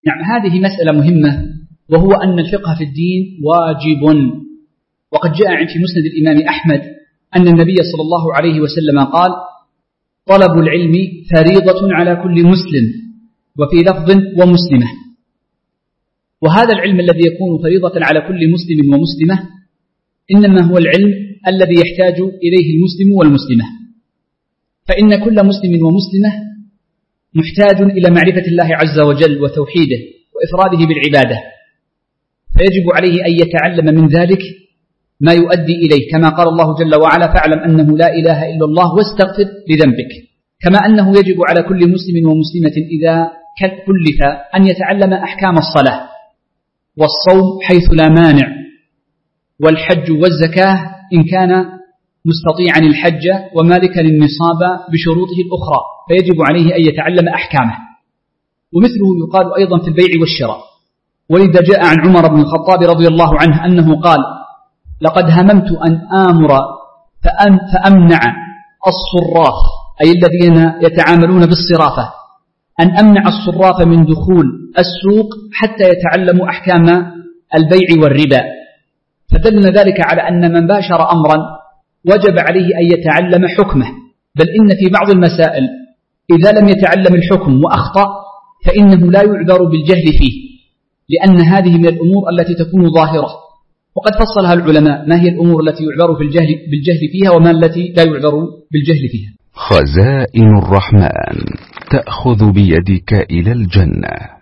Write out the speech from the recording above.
نعم، هذه مسألة مهمة، وهو أن الفقه في الدين واجب. وقد جاء في مسند الإمام أحمد أن النبي صلى الله عليه وسلم قال: طلب العلم فريضة على كل مسلم، وفي لفظ ومسلمة. وهذا العلم الذي يكون فريضة على كل مسلم ومسلمة إنما هو العلم الذي يحتاج إليه المسلم والمسلمة، فإن كل مسلم ومسلمة محتاج إلى معرفة الله عز وجل وتوحيده وإفراده بالعبادة، فيجب عليه أن يتعلم من ذلك ما يؤدي إليه، كما قال الله جل وعلا: فاعلم أنه لا إله إلا الله واستغفر لذنبك. كما أنه يجب على كل مسلم ومسلمة إذا كلف أن يتعلم أحكام الصلاة والصوم حيث لا مانع، والحج والزكاة إن كان مستطيعا الحج ومالكا النصاب بشروطه الأخرى، فيجب عليه أن يتعلم أحكامه. ومثله يقال أيضا في البيع والشراء. ولذا جاء عن عمر بن الخطاب رضي الله عنه أنه قال: لقد هممت أن آمر فأمنع الصراف، أي الذين يتعاملون بالصرافة، أن أمنع الصراف من دخول السوق حتى يتعلموا أحكام البيع والربا. فدل ذلك على أن من باشر أمرا وجب عليه أن يتعلم حكمه، بل إن في بعض المسائل إذا لم يتعلم الحكم وأخطأ فإنه لا يعذر بالجهل فيه، لأن هذه من الأمور التي تكون ظاهرة، وقد فصلها العلماء ما هي الأمور التي يعذر بالجهل فيها وما التي لا يعذر بالجهل فيها. خزائن الرحمن تأخذ بيدك إلى الجنة.